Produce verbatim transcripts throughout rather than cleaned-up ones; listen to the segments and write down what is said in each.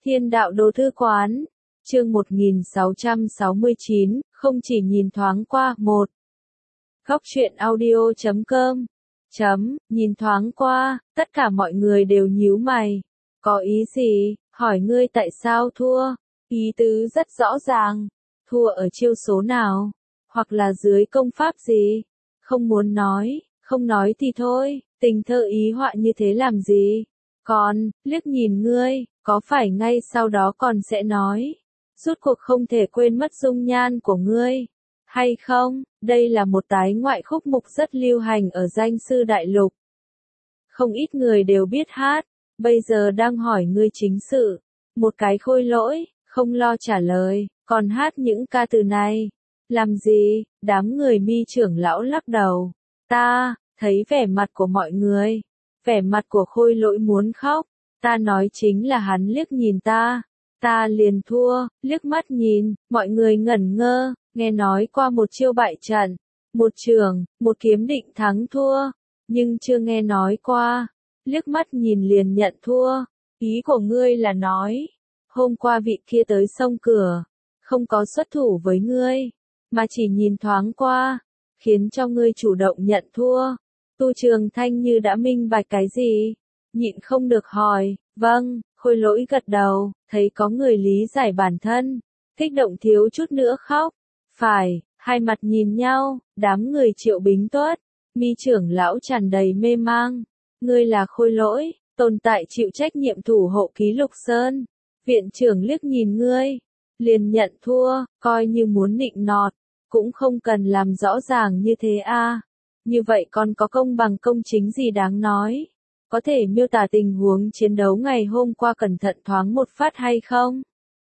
Thiên đạo đồ thư quán, chương một nghìn sáu trăm sáu mươi chín, không chỉ nhìn thoáng qua, một. Góc truyện audio chấm com, chấm, nhìn thoáng qua, tất cả mọi người đều nhíu mày. Có ý gì, hỏi ngươi tại sao thua, ý tứ rất rõ ràng, thua ở chiêu số nào, hoặc là dưới công pháp gì, không muốn nói, không nói thì thôi, tình thơ ý họa như thế làm gì. Còn, liếc nhìn ngươi, có phải ngay sau đó còn sẽ nói, rốt cuộc không thể quên mất dung nhan của ngươi, hay không? Đây là một tái ngoại khúc mục rất lưu hành ở danh sư đại lục. Không ít người đều biết hát, bây giờ đang hỏi ngươi chính sự, một cái khôi lỗi, không lo trả lời, còn hát những ca từ này. Làm gì? Đám người Mi trưởng lão lắc đầu. Ta, thấy vẻ mặt của mọi người, vẻ mặt của khôi lỗi muốn khóc, ta nói chính là hắn liếc nhìn ta, ta liền thua, liếc mắt nhìn, mọi người ngẩn ngơ, nghe nói qua một chiêu bại trận, một trường, một kiếm định thắng thua, nhưng chưa nghe nói qua, liếc mắt nhìn liền nhận thua, ý của ngươi là nói, hôm qua vị kia tới sông cửa, không có xuất thủ với ngươi, mà chỉ nhìn thoáng qua, khiến cho ngươi chủ động nhận thua. Tu Trường Thanh như đã minh bạch cái gì, nhịn không được hỏi, vâng, khôi lỗi gật đầu, thấy có người lý giải bản thân, kích động thiếu chút nữa khóc, phải, hai mặt nhìn nhau, đám người Triệu Bính Tuất, Mi trưởng lão tràn đầy mê mang, ngươi là khôi lỗi, tồn tại chịu trách nhiệm thủ hộ ký lục sơn, viện trưởng liếc nhìn ngươi, liền nhận thua, coi như muốn nịnh nọt, cũng không cần làm rõ ràng như thế a. Như vậy còn có công bằng công chính gì đáng nói? Có thể miêu tả tình huống chiến đấu ngày hôm qua cẩn thận thoáng một phát hay không?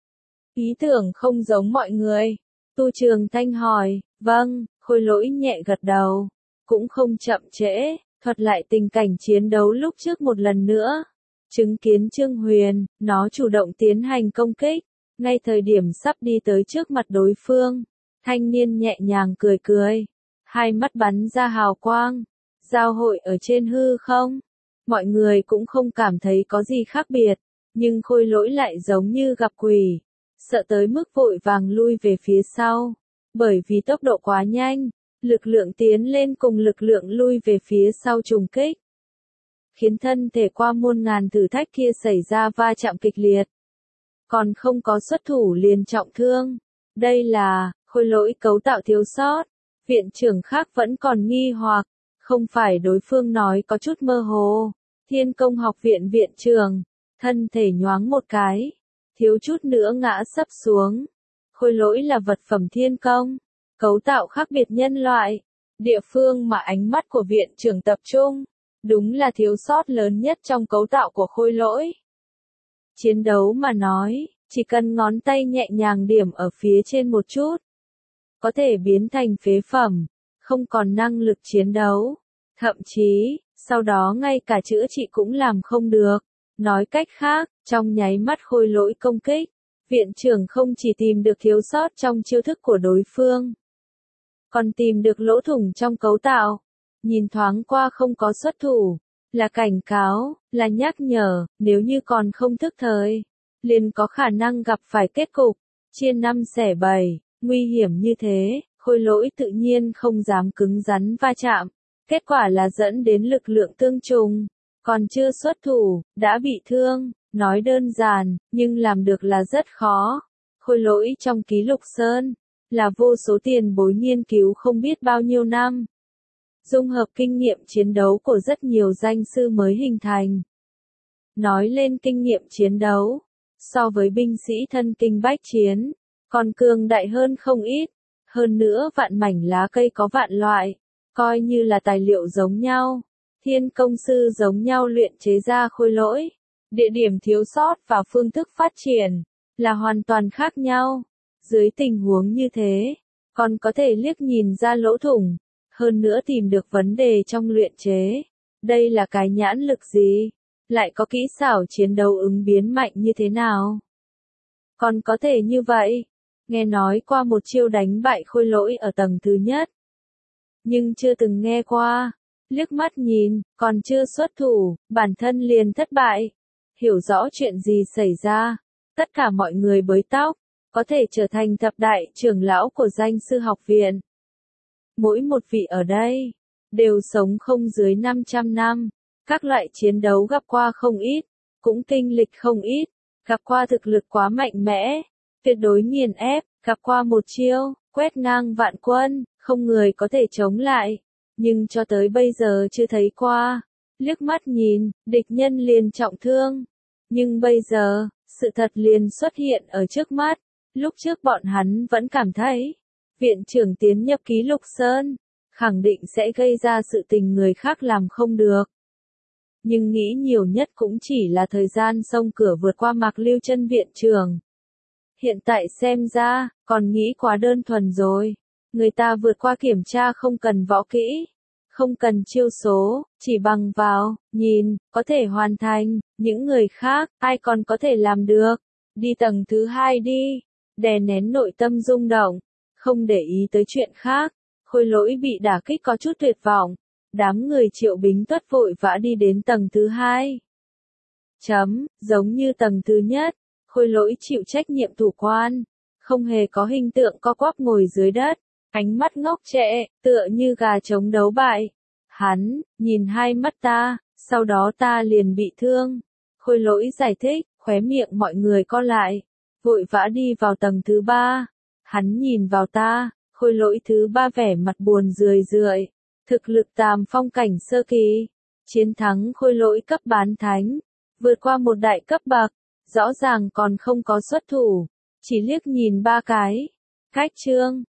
Ý tưởng không giống mọi người. Tu Trường Thanh hỏi, vâng, khôi lỗi nhẹ gật đầu. Cũng không chậm trễ, thuật lại tình cảnh chiến đấu lúc trước một lần nữa. Chứng kiến Trương Huyền, nó chủ động tiến hành công kích. Ngay thời điểm sắp đi tới trước mặt đối phương, thanh niên nhẹ nhàng cười cười. Hai mắt bắn ra hào quang, giao hội ở trên hư không. Mọi người cũng không cảm thấy có gì khác biệt, nhưng khôi lỗi lại giống như gặp quỷ, sợ tới mức vội vàng lui về phía sau. Bởi vì tốc độ quá nhanh, lực lượng tiến lên cùng lực lượng lui về phía sau trùng kích, khiến thân thể qua muôn ngàn thử thách kia xảy ra va chạm kịch liệt. Còn không có xuất thủ liền trọng thương. Đây là, khôi lỗi cấu tạo thiếu sót. Viện trưởng khác vẫn còn nghi hoặc, không phải đối phương nói có chút mơ hồ. Thiên Công học viện viện trưởng, thân thể nhoáng một cái, thiếu chút nữa ngã sấp xuống. Khôi lỗi là vật phẩm thiên công, cấu tạo khác biệt nhân loại. Địa phương mà ánh mắt của viện trưởng tập trung, đúng là thiếu sót lớn nhất trong cấu tạo của khôi lỗi. Chiến đấu mà nói, chỉ cần ngón tay nhẹ nhàng điểm ở phía trên một chút, có thể biến thành phế phẩm, không còn năng lực chiến đấu. Thậm chí, sau đó ngay cả chữa trị cũng làm không được. Nói cách khác, trong nháy mắt khôi lỗi công kích, viện trưởng không chỉ tìm được thiếu sót trong chiêu thức của đối phương, còn tìm được lỗ thủng trong cấu tạo. Nhìn thoáng qua không có xuất thủ, là cảnh cáo, là nhắc nhở, nếu như còn không thức thời, liền có khả năng gặp phải kết cục, chia năm xẻ bảy. Nguy hiểm như thế, khôi lỗi tự nhiên không dám cứng rắn va chạm. Kết quả là dẫn đến lực lượng tương trùng. Còn chưa xuất thủ, đã bị thương. Nói đơn giản, nhưng làm được là rất khó. Khôi lỗi trong ký lục sơn, là vô số tiền bối nghiên cứu không biết bao nhiêu năm. Dung hợp kinh nghiệm chiến đấu của rất nhiều danh sư mới hình thành. Nói lên kinh nghiệm chiến đấu, so với binh sĩ thân kinh bách chiến, còn cường đại hơn không ít, hơn nữa vạn mảnh lá cây có vạn loại, coi như là tài liệu giống nhau, thiên công sư giống nhau luyện chế ra khôi lỗi, địa điểm thiếu sót và phương thức phát triển, là hoàn toàn khác nhau. Dưới tình huống như thế, còn có thể liếc nhìn ra lỗ thủng, hơn nữa tìm được vấn đề trong luyện chế. Đây là cái nhãn lực gì? Lại có kỹ xảo chiến đấu ứng biến mạnh như thế nào? Còn có thể như vậy? Nghe nói qua một chiêu đánh bại khôi lỗi ở tầng thứ nhất, nhưng chưa từng nghe qua. Liếc mắt nhìn, còn chưa xuất thủ, bản thân liền thất bại. Hiểu rõ chuyện gì xảy ra, tất cả mọi người bới tóc, có thể trở thành thập đại trưởng lão của danh sư học viện. Mỗi một vị ở đây, đều sống không dưới năm trăm năm, các loại chiến đấu gặp qua không ít, cũng kinh lịch không ít, gặp qua thực lực quá mạnh mẽ, tuyệt đối nghiền ép, gặp qua một chiêu, quét ngang vạn quân, không người có thể chống lại, nhưng cho tới bây giờ chưa thấy qua. Liếc mắt nhìn, địch nhân liền trọng thương. Nhưng bây giờ, sự thật liền xuất hiện ở trước mắt. Lúc trước bọn hắn vẫn cảm thấy, viện trưởng tiến nhập ký lục sơn, khẳng định sẽ gây ra sự tình người khác làm không được. Nhưng nghĩ nhiều nhất cũng chỉ là thời gian xông cửa vượt qua Mạc Lưu Chân viện trưởng. Hiện tại xem ra, còn nghĩ quá đơn thuần rồi. Người ta vượt qua kiểm tra không cần võ kỹ, không cần chiêu số, chỉ bằng vào, nhìn, có thể hoàn thành, những người khác, ai còn có thể làm được. Đi tầng thứ hai đi, đè nén nội tâm rung động, không để ý tới chuyện khác. Khôi Lỗi bị đả kích có chút tuyệt vọng, đám người Triệu Bính Tuất vội vã đi đến tầng thứ hai. Chấm, giống như tầng thứ nhất, Khôi Lỗi chịu trách nhiệm thủ quan, không hề có hình tượng co quắp ngồi dưới đất, ánh mắt ngốc trệ, tựa như gà trống đấu bại. Hắn, nhìn hai mắt ta, sau đó ta liền bị thương. Khôi Lỗi giải thích, khóe miệng mọi người co lại, vội vã đi vào tầng thứ ba. Hắn nhìn vào ta, Khôi Lỗi thứ ba vẻ mặt buồn rười rượi, thực lực tam phong cảnh sơ kỳ, chiến thắng Khôi Lỗi cấp bán thánh, vượt qua một đại cấp bậc, rõ ràng còn không có xuất thủ, chỉ liếc nhìn ba cái. Cách chương